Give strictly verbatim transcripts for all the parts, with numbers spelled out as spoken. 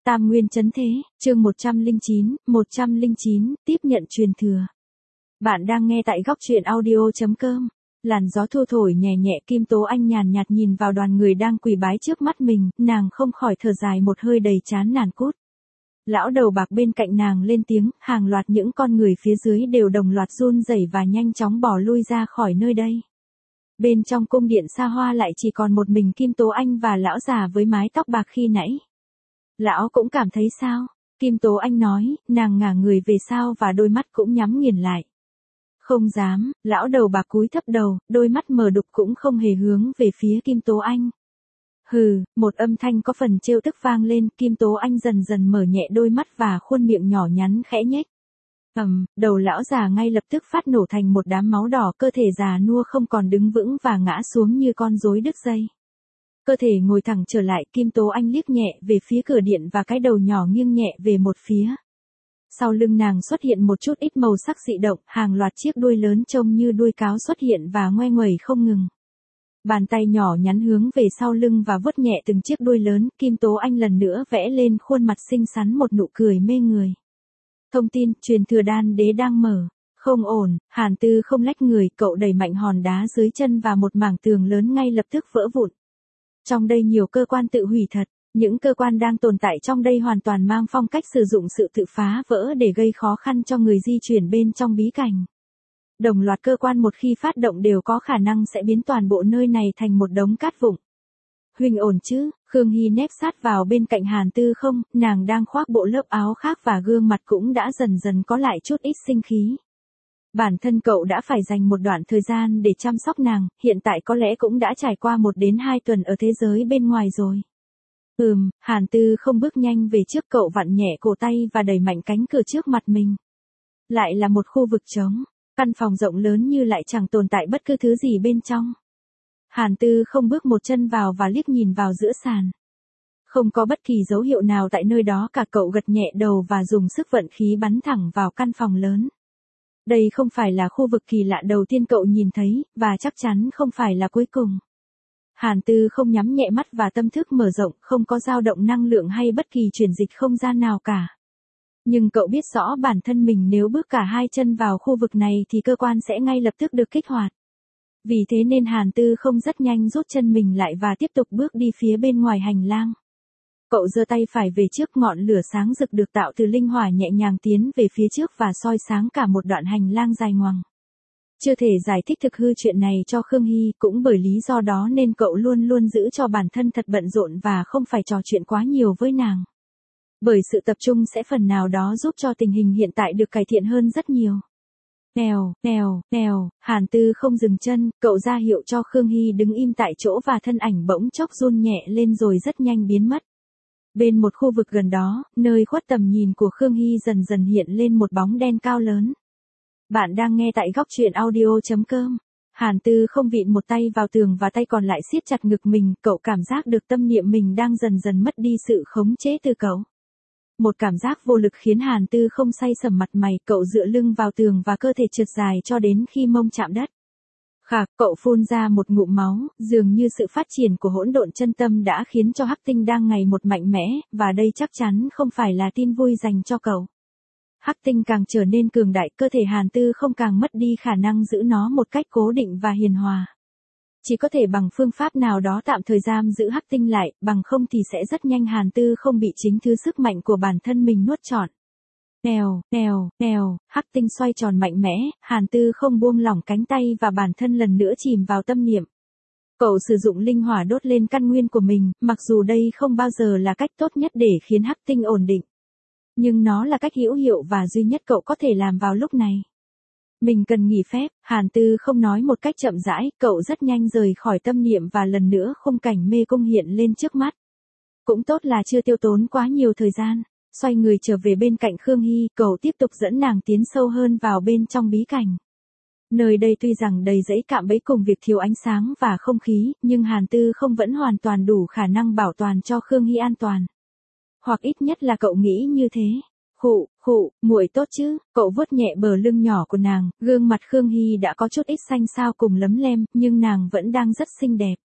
Tam Nguyên Chấn Thế, chương một trăm lẻ chín, một trăm lẻ chín, tiếp nhận truyền thừa. Bạn đang nghe tại góc truyện audio chấm com. Làn gió thu thổi nhẹ nhẹ, Kim Tố Anh nhàn nhạt nhìn vào đoàn người đang quỳ bái trước mắt mình, nàng không khỏi thở dài một hơi đầy chán nản cút. Lão đầu bạc bên cạnh nàng lên tiếng, hàng loạt những con người phía dưới đều đồng loạt run rẩy và nhanh chóng bỏ lui ra khỏi nơi đây. Bên trong cung điện xa hoa lại chỉ còn một mình Kim Tố Anh và lão già với mái tóc bạc khi nãy. Lão cũng cảm thấy sao? Kim Tố Anh nói, nàng ngả người về sau và đôi mắt cũng nhắm nghiền lại. Không dám, lão đầu bạc cúi thấp đầu, đôi mắt mờ đục cũng không hề hướng về phía Kim Tố Anh. Hừ, một âm thanh có phần trêu tức vang lên, Kim Tố Anh dần dần mở nhẹ đôi mắt và khuôn miệng nhỏ nhắn khẽ nhếch. Ầm, đầu lão già ngay lập tức phát nổ thành một đám máu đỏ, cơ thể già nua không còn đứng vững và ngã xuống như con rối đứt dây. Cơ thể ngồi thẳng trở lại, Kim Tố Anh liếc nhẹ về phía cửa điện và cái đầu nhỏ nghiêng nhẹ về một phía. Sau lưng nàng xuất hiện một chút ít màu sắc dị động, hàng loạt chiếc đuôi lớn trông như đuôi cáo xuất hiện và ngoe nguẩy không ngừng. Bàn tay nhỏ nhắn hướng về sau lưng và vuốt nhẹ từng chiếc đuôi lớn, Kim Tố Anh lần nữa vẽ lên khuôn mặt xinh xắn một nụ cười mê người. Thông tin, truyền thừa đan đế đang mở. Không ổn, Hàn Tư không lách người, cậu đẩy mạnh hòn đá dưới chân và một mảng tường lớn ngay lập tức vỡ vụn. Trong đây nhiều cơ quan tự hủy thật, những cơ quan đang tồn tại trong đây hoàn toàn mang phong cách sử dụng sự tự phá vỡ để gây khó khăn cho người di chuyển bên trong bí cảnh. Đồng loạt cơ quan một khi phát động đều có khả năng sẽ biến toàn bộ nơi này thành một đống cát vụn. Huynh ổn chứ? Khương Hy nép sát vào bên cạnh Hàn Tư không, nàng đang khoác bộ lớp áo khác và gương mặt cũng đã dần dần có lại chút ít sinh khí. Bản thân cậu đã phải dành một đoạn thời gian để chăm sóc nàng, hiện tại có lẽ cũng đã trải qua một đến hai tuần ở thế giới bên ngoài rồi. Ừm, Hàn Tư không bước nhanh về trước, cậu vặn nhẹ cổ tay và đẩy mạnh cánh cửa trước mặt mình. Lại là một khu vực trống, căn phòng rộng lớn như lại chẳng tồn tại bất cứ thứ gì bên trong. Hàn Tư không bước một chân vào và liếc nhìn vào giữa sàn. Không có bất kỳ dấu hiệu nào tại nơi đó cả, cậu gật nhẹ đầu và dùng sức vận khí bắn thẳng vào căn phòng lớn. Đây không phải là khu vực kỳ lạ đầu tiên cậu nhìn thấy, và chắc chắn không phải là cuối cùng. Hàn Tư không nhắm nhẹ mắt và tâm thức mở rộng, không có dao động năng lượng hay bất kỳ chuyển dịch không gian nào cả. Nhưng cậu biết rõ bản thân mình nếu bước cả hai chân vào khu vực này thì cơ quan sẽ ngay lập tức được kích hoạt. Vì thế nên Hàn Tư không rất nhanh rút chân mình lại và tiếp tục bước đi phía bên ngoài hành lang. Cậu giơ tay phải về trước, ngọn lửa sáng rực được tạo từ linh hỏa nhẹ nhàng tiến về phía trước và soi sáng cả một đoạn hành lang dài ngoằng. Chưa thể giải thích thực hư chuyện này cho Khương Hy, cũng bởi lý do đó nên cậu luôn luôn giữ cho bản thân thật bận rộn và không phải trò chuyện quá nhiều với nàng. Bởi sự tập trung sẽ phần nào đó giúp cho tình hình hiện tại được cải thiện hơn rất nhiều. Nèo, nèo, nèo, Hàn Tư không dừng chân, cậu ra hiệu cho Khương Hy đứng im tại chỗ và thân ảnh bỗng chốc run nhẹ lên rồi rất nhanh biến mất. Bên một khu vực gần đó, nơi khuất tầm nhìn của Khương Hy dần dần hiện lên một bóng đen cao lớn. Bạn đang nghe tại góc truyện audio chấm com. Hàn Tư không vịn một tay vào tường và tay còn lại siết chặt ngực mình, cậu cảm giác được tâm niệm mình đang dần dần mất đi sự khống chế từ cậu. Một cảm giác vô lực khiến Hàn Tư không say sẩm mặt mày, cậu dựa lưng vào tường và cơ thể trượt dài cho đến khi mông chạm đất. Khạc, cậu phun ra một ngụm máu, dường như sự phát triển của hỗn độn chân tâm đã khiến cho Hắc Tinh đang ngày một mạnh mẽ, và đây chắc chắn không phải là tin vui dành cho cậu. Hắc Tinh càng trở nên cường đại, cơ thể Hàn Tư không càng mất đi khả năng giữ nó một cách cố định và hiền hòa. Chỉ có thể bằng phương pháp nào đó tạm thời giam giữ Hắc Tinh lại, bằng không thì sẽ rất nhanh Hàn Tư không bị chính thứ sức mạnh của bản thân mình nuốt trọn. Nèo, nèo, nèo, Hắc Tinh xoay tròn mạnh mẽ, Hàn Tư không buông lỏng cánh tay và bản thân lần nữa chìm vào tâm niệm. Cậu sử dụng linh hỏa đốt lên căn nguyên của mình, mặc dù đây không bao giờ là cách tốt nhất để khiến Hắc Tinh ổn định. Nhưng nó là cách hữu hiệu và duy nhất cậu có thể làm vào lúc này. Mình cần nghỉ phép, Hàn Tư không nói một cách chậm rãi, cậu rất nhanh rời khỏi tâm niệm và lần nữa khung cảnh mê cung hiện lên trước mắt. Cũng tốt là chưa tiêu tốn quá nhiều thời gian. Xoay người trở về bên cạnh Khương Hy, cậu tiếp tục dẫn nàng tiến sâu hơn vào bên trong bí cảnh. Nơi đây tuy rằng đầy rẫy cạm bẫy cùng việc thiếu ánh sáng và không khí, nhưng Hàn Tư không vẫn hoàn toàn đủ khả năng bảo toàn cho Khương Hy an toàn. Hoặc ít nhất là cậu nghĩ như thế. Khụ, khụ, muội tốt chứ? Cậu vuốt nhẹ bờ lưng nhỏ của nàng, gương mặt Khương Hy đã có chút ít xanh xao cùng lấm lem, nhưng nàng vẫn đang rất xinh đẹp.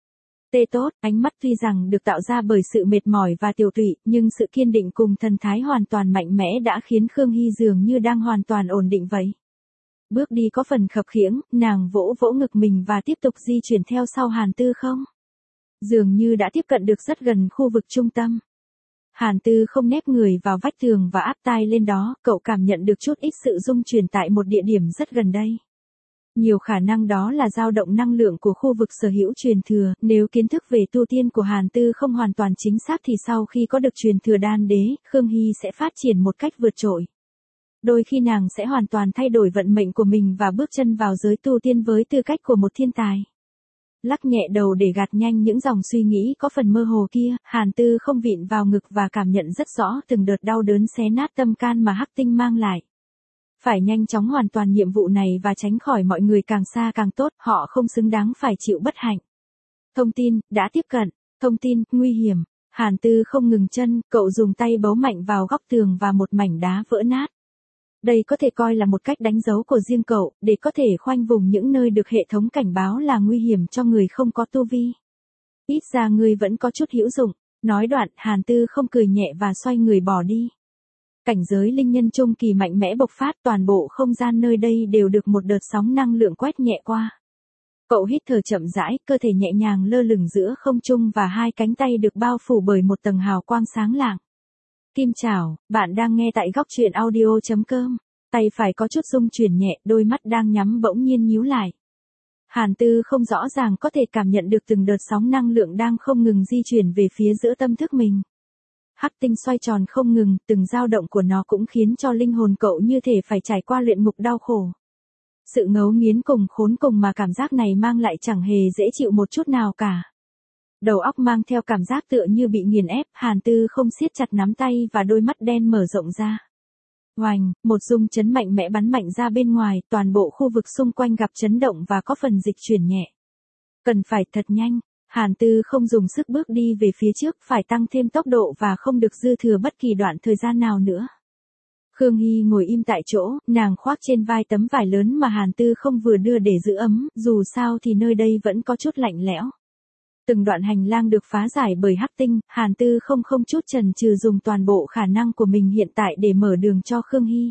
Tê tốt, ánh mắt tuy rằng được tạo ra bởi sự mệt mỏi và tiểu tụy, nhưng sự kiên định cùng thần thái hoàn toàn mạnh mẽ đã khiến Khương Hy dường như đang hoàn toàn ổn định vậy. Bước đi có phần khập khiễng, nàng vỗ vỗ ngực mình và tiếp tục di chuyển theo sau Hàn Tư không. Dường như đã tiếp cận được rất gần khu vực trung tâm. Hàn Tư không nép người vào vách tường và áp tai lên đó, cậu cảm nhận được chút ít sự rung chuyển tại một địa điểm rất gần đây. Nhiều khả năng đó là dao động năng lượng của khu vực sở hữu truyền thừa, nếu kiến thức về tu tiên của Hàn Tư không hoàn toàn chính xác thì sau khi có được truyền thừa đan đế, Khương Hy sẽ phát triển một cách vượt trội. Đôi khi nàng sẽ hoàn toàn thay đổi vận mệnh của mình và bước chân vào giới tu tiên với tư cách của một thiên tài. Lắc nhẹ đầu để gạt nhanh những dòng suy nghĩ có phần mơ hồ kia, Hàn Tư không vịn vào ngực và cảm nhận rất rõ từng đợt đau đớn xé nát tâm can mà hắc tinh mang lại. Phải nhanh chóng hoàn toàn nhiệm vụ này và tránh khỏi mọi người càng xa càng tốt, họ không xứng đáng phải chịu bất hạnh. Thông tin, đã tiếp cận. Thông tin, nguy hiểm. Hàn Tư không ngừng chân, cậu dùng tay bấu mạnh vào góc tường và một mảnh đá vỡ nát. Đây có thể coi là một cách đánh dấu của riêng cậu, để có thể khoanh vùng những nơi được hệ thống cảnh báo là nguy hiểm cho người không có tu vi. Ít ra ngươi vẫn có chút hữu dụng. Nói đoạn, Hàn Tư không cười nhẹ và xoay người bỏ đi. Cảnh giới linh nhân trung kỳ mạnh mẽ bộc phát, toàn bộ không gian nơi đây đều được một đợt sóng năng lượng quét nhẹ qua. Cậu hít thở chậm rãi, cơ thể nhẹ nhàng lơ lửng giữa không trung và hai cánh tay được bao phủ bởi một tầng hào quang sáng lạng. Kim chào, bạn đang nghe tại góc truyện audio chấm com. Tay phải có chút rung chuyển nhẹ, đôi mắt đang nhắm bỗng nhiên nhíu lại. Hàn Tư không rõ ràng có thể cảm nhận được từng đợt sóng năng lượng đang không ngừng di chuyển về phía giữa tâm thức mình. Hắc tinh xoay tròn không ngừng, từng dao động của nó cũng khiến cho linh hồn cậu như thể phải trải qua luyện ngục đau khổ. Sự ngấu nghiến cùng khốn cùng mà cảm giác này mang lại chẳng hề dễ chịu một chút nào cả. Đầu óc mang theo cảm giác tựa như bị nghiền ép, Hàn Tư không siết chặt nắm tay và đôi mắt đen mở rộng ra. Oành, một rung chấn mạnh mẽ bắn mạnh ra bên ngoài, toàn bộ khu vực xung quanh gặp chấn động và có phần dịch chuyển nhẹ. Cần phải thật nhanh. Hàn Tư không dùng sức bước đi về phía trước, phải tăng thêm tốc độ và không được dư thừa bất kỳ đoạn thời gian nào nữa. Khương Hy ngồi im tại chỗ, nàng khoác trên vai tấm vải lớn mà Hàn Tư không vừa đưa để giữ ấm, dù sao thì nơi đây vẫn có chút lạnh lẽo. Từng đoạn hành lang được phá giải bởi hắc tinh, Hàn Tư không không chút chần chừ dùng toàn bộ khả năng của mình hiện tại để mở đường cho Khương Hy.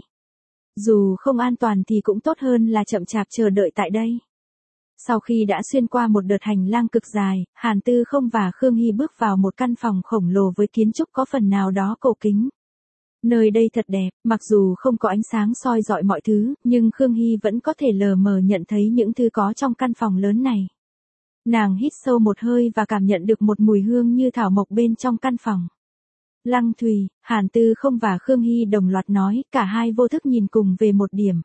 Dù không an toàn thì cũng tốt hơn là chậm chạp chờ đợi tại đây. Sau khi đã xuyên qua một đợt hành lang cực dài, Hàn Tư không và Khương Hy bước vào một căn phòng khổng lồ với kiến trúc có phần nào đó cổ kính. Nơi đây thật đẹp, mặc dù không có ánh sáng soi rọi mọi thứ, nhưng Khương Hy vẫn có thể lờ mờ nhận thấy những thứ có trong căn phòng lớn này. Nàng hít sâu một hơi và cảm nhận được một mùi hương như thảo mộc bên trong căn phòng. Lăng Thùy, Hàn Tư không và Khương Hy đồng loạt nói, cả hai vô thức nhìn cùng về một điểm.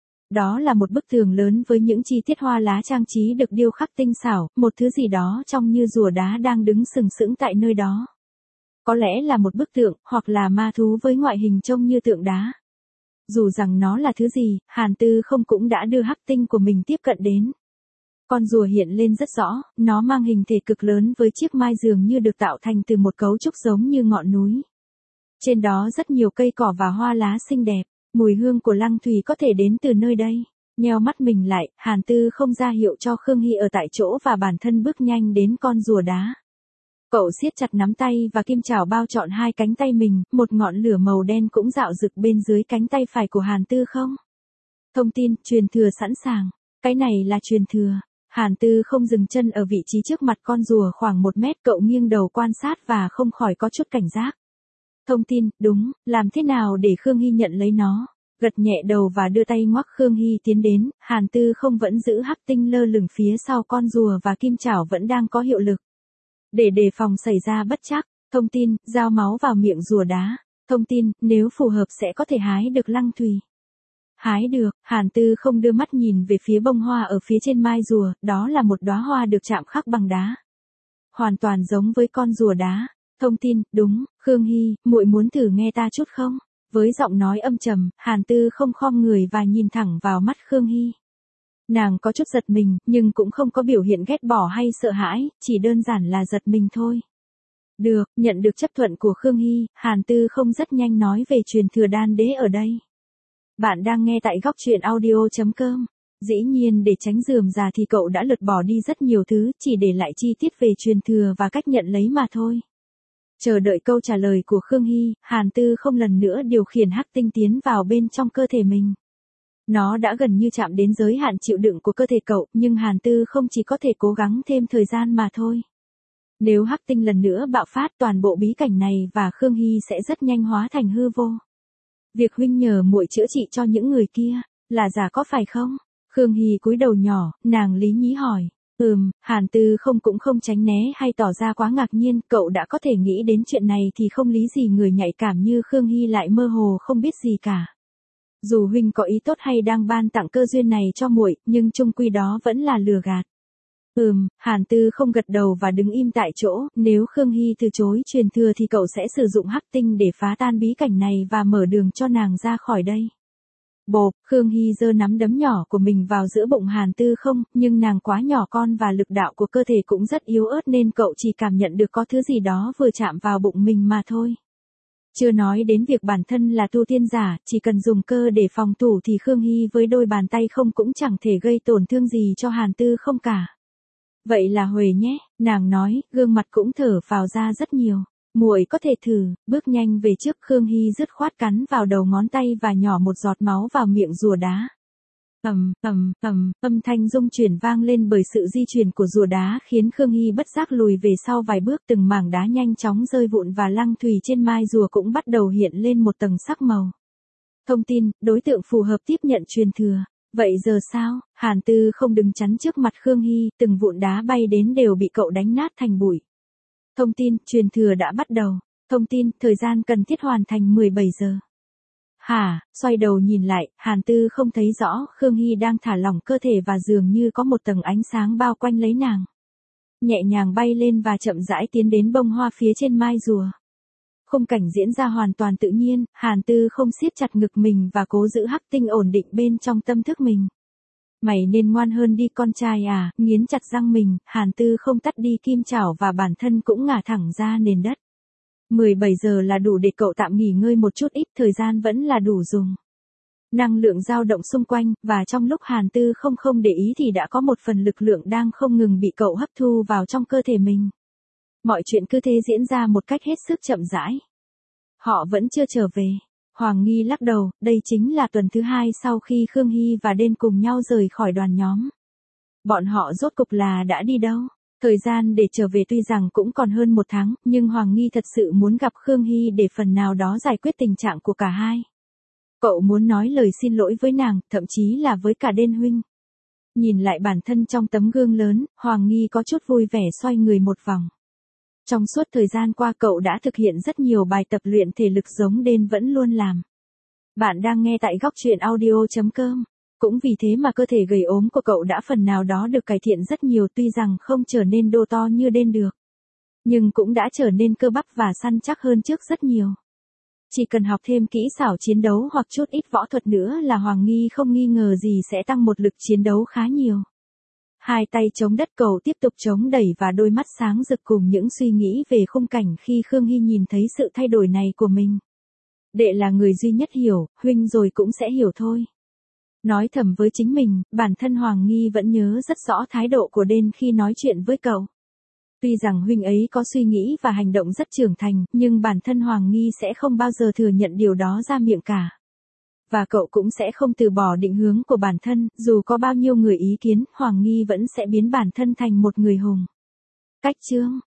Đó là một bức tường lớn với những chi tiết hoa lá trang trí được điêu khắc tinh xảo, một thứ gì đó trông như rùa đá đang đứng sừng sững tại nơi đó. Có lẽ là một bức tượng, hoặc là ma thú với ngoại hình trông như tượng đá. Dù rằng nó là thứ gì, Hàn Tư không cũng đã đưa hắc tinh của mình tiếp cận đến. Con rùa hiện lên rất rõ, nó mang hình thể cực lớn với chiếc mai dường như được tạo thành từ một cấu trúc giống như ngọn núi. Trên đó rất nhiều cây cỏ và hoa lá xinh đẹp. Mùi hương của Lăng Thùy có thể đến từ nơi đây. Nheo mắt mình lại, Hàn Tư không ra hiệu cho Khương Hy ở tại chỗ và bản thân bước nhanh đến con rùa đá. Cậu siết chặt nắm tay và kim chảo bao trọn hai cánh tay mình, một ngọn lửa màu đen cũng dạo rực bên dưới cánh tay phải của Hàn Tư không. Thông tin, truyền thừa sẵn sàng. Cái này là truyền thừa. Hàn Tư không dừng chân ở vị trí trước mặt con rùa khoảng một mét, cậu nghiêng đầu quan sát và không khỏi có chút cảnh giác. Thông tin, đúng, làm thế nào để Khương Hy nhận lấy nó? Gật nhẹ đầu và đưa tay ngoắc Khương Hy tiến đến, Hàn Tư không vẫn giữ hắc tinh lơ lửng phía sau con rùa và kim chảo vẫn đang có hiệu lực. Để đề phòng xảy ra bất trắc, thông tin, giao máu vào miệng rùa đá. Thông tin, nếu phù hợp sẽ có thể hái được Lăng Thùy. Hái được, Hàn Tư không đưa mắt nhìn về phía bông hoa ở phía trên mai rùa, đó là một đóa hoa được chạm khắc bằng đá. Hoàn toàn giống với con rùa đá. Thông tin, đúng, Khương Hy, muội muốn thử nghe ta chút không? Với giọng nói âm trầm, Hàn Tư không khom người và nhìn thẳng vào mắt Khương Hy. Nàng có chút giật mình, nhưng cũng không có biểu hiện ghét bỏ hay sợ hãi, chỉ đơn giản là giật mình thôi. Được, nhận được chấp thuận của Khương Hy, Hàn Tư không rất nhanh nói về truyền thừa đan đế ở đây. Bạn đang nghe tại góc truyện audio chấm com. Dĩ nhiên để tránh rườm rà thì cậu đã lược bỏ đi rất nhiều thứ, chỉ để lại chi tiết về truyền thừa và cách nhận lấy mà thôi. Chờ đợi câu trả lời của Khương Hy, Hàn Tư không lần nữa điều khiển hắc tinh tiến vào bên trong cơ thể mình. Nó đã gần như chạm đến giới hạn chịu đựng của cơ thể cậu, nhưng Hàn Tư không chỉ có thể cố gắng thêm thời gian mà thôi. Nếu hắc tinh lần nữa bạo phát, toàn bộ bí cảnh này và Khương Hy sẽ rất nhanh hóa thành hư vô. Việc huynh nhờ muội chữa trị cho những người kia, là giả có phải không? Khương Hy cúi đầu nhỏ, nàng lý nhí hỏi. Ừm, Hàn Tư không cũng không tránh né hay tỏ ra quá ngạc nhiên, cậu đã có thể nghĩ đến chuyện này thì không lý gì người nhạy cảm như Khương Hy lại mơ hồ không biết gì cả. Dù huynh có ý tốt hay đang ban tặng cơ duyên này cho muội, nhưng chung quy đó vẫn là lừa gạt. Ừm, Hàn Tư không gật đầu và đứng im tại chỗ, nếu Khương Hy từ chối truyền thừa thì cậu sẽ sử dụng hắc tinh để phá tan bí cảnh này và mở đường cho nàng ra khỏi đây. Bộp, Khương Hy giơ nắm đấm nhỏ của mình vào giữa bụng Hàn Tư không, nhưng nàng quá nhỏ con và lực đạo của cơ thể cũng rất yếu ớt nên cậu chỉ cảm nhận được có thứ gì đó vừa chạm vào bụng mình mà thôi. Chưa nói đến việc bản thân là tu tiên giả, chỉ cần dùng cơ để phòng thủ thì Khương Hy với đôi bàn tay không cũng chẳng thể gây tổn thương gì cho Hàn Tư không cả. Vậy là Huệ nhé, nàng nói, gương mặt cũng thở phào ra rất nhiều. Muội có thể thử, bước nhanh về trước. Khương Hy dứt khoát cắn vào đầu ngón tay và nhỏ một giọt máu vào miệng rùa đá. Ầm, ầm, ầm, âm thanh rung chuyển vang lên bởi sự di chuyển của rùa đá khiến Khương Hy bất giác lùi về sau vài bước, từng mảng đá nhanh chóng rơi vụn và lăng thùy trên mai rùa cũng bắt đầu hiện lên một tầng sắc màu. Thông tin, đối tượng phù hợp tiếp nhận truyền thừa. Vậy giờ sao? Hàn Tư không đứng chắn trước mặt Khương Hy, từng vụn đá bay đến đều bị cậu đánh nát thành bụi. Thông tin, truyền thừa đã bắt đầu. Thông tin, thời gian cần thiết hoàn thành mười bảy giờ. Hả, xoay đầu nhìn lại, Hàn Tư không thấy rõ, Khương Hy đang thả lỏng cơ thể và dường như có một tầng ánh sáng bao quanh lấy nàng. Nhẹ nhàng bay lên và chậm rãi tiến đến bông hoa phía trên mai rùa. Khung cảnh diễn ra hoàn toàn tự nhiên, Hàn Tư không siết chặt ngực mình và cố giữ hắc tinh ổn định bên trong tâm thức mình. Mày nên ngoan hơn đi con trai à, nghiến chặt răng mình, Hàn Tư không tắt đi kim chảo và bản thân cũng ngả thẳng ra nền đất. mười bảy giờ là đủ để cậu tạm nghỉ ngơi một chút ít, thời gian vẫn là đủ dùng. Năng lượng dao động xung quanh, và trong lúc Hàn Tư không không để ý thì đã có một phần lực lượng đang không ngừng bị cậu hấp thu vào trong cơ thể mình. Mọi chuyện cứ thế diễn ra một cách hết sức chậm rãi. Họ vẫn chưa trở về. Hoàng Nghi lắc đầu, đây chính là tuần thứ hai sau khi Khương Hy và Đên cùng nhau rời khỏi đoàn nhóm. Bọn họ rốt cục là đã đi đâu? Thời gian để trở về tuy rằng cũng còn hơn một tháng, nhưng Hoàng Nghi thật sự muốn gặp Khương Hy để phần nào đó giải quyết tình trạng của cả hai. Cậu muốn nói lời xin lỗi với nàng, thậm chí là với cả Đên huynh. Nhìn lại bản thân trong tấm gương lớn, Hoàng Nghi có chút vui vẻ xoay người một vòng. Trong suốt thời gian qua cậu đã thực hiện rất nhiều bài tập luyện thể lực giống Đên vẫn luôn làm. Bạn đang nghe tại góc truyện audio chấm com. Cũng vì thế mà cơ thể gầy ốm của cậu đã phần nào đó được cải thiện rất nhiều, tuy rằng không trở nên đô to như Đên được. Nhưng cũng đã trở nên cơ bắp và săn chắc hơn trước rất nhiều. Chỉ cần học thêm kỹ xảo chiến đấu hoặc chút ít võ thuật nữa là Hoàng Nghi không nghi ngờ gì sẽ tăng một lực chiến đấu khá nhiều. Hai tay chống đất cậu tiếp tục chống đẩy và đôi mắt sáng rực cùng những suy nghĩ về khung cảnh khi Khương Hy nhìn thấy sự thay đổi này của mình. Đệ là người duy nhất hiểu, huynh rồi cũng sẽ hiểu thôi. Nói thầm với chính mình, bản thân Hoàng Nghi vẫn nhớ rất rõ thái độ của Đên khi nói chuyện với cậu. Tuy rằng huynh ấy có suy nghĩ và hành động rất trưởng thành, nhưng bản thân Hoàng Nghi sẽ không bao giờ thừa nhận điều đó ra miệng cả. Và cậu cũng sẽ không từ bỏ định hướng của bản thân, dù có bao nhiêu người ý kiến, Hoàng Nghi vẫn sẽ biến bản thân thành một người hùng. Cách chương